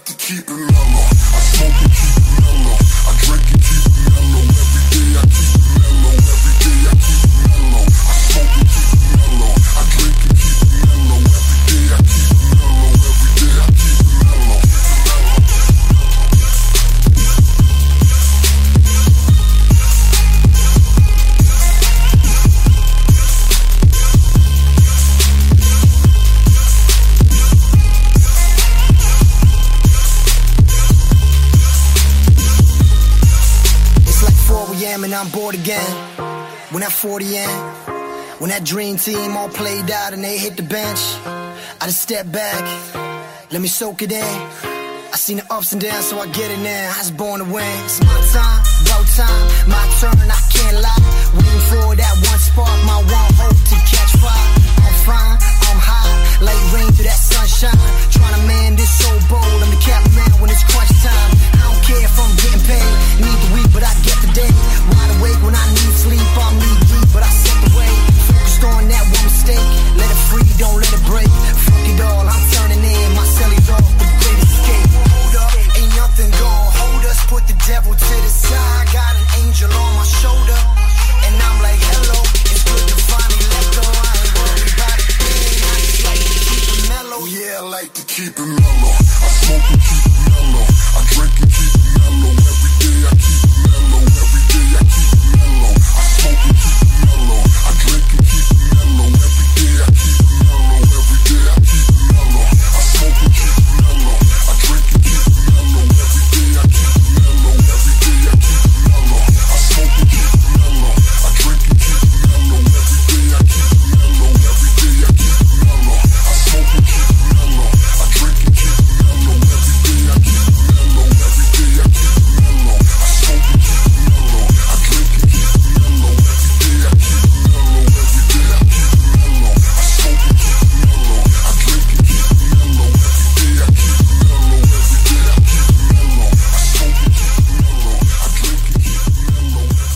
to keep it mellow. I smoke and keep it mellow. I drink and keep it mellow. Every day I keep it mellow. Every day I keep it mellow. I smoke and keep it mellow. I drink and keep it mellow. Every day I keep it mellow. Every day I keep it mellow. And I'm bored again. When that 40 in, when that dream team all played out and they hit the bench, I just step back, let me soak it in. I seen the ups and downs, so I get it now. I was born to win. It's my time, about time, my turn, I can't lie. Waiting for that one spark, my one hope to catch fire. I'm fine, I'm high, like rain through that sunshine. Trying to man this so bold, I'm the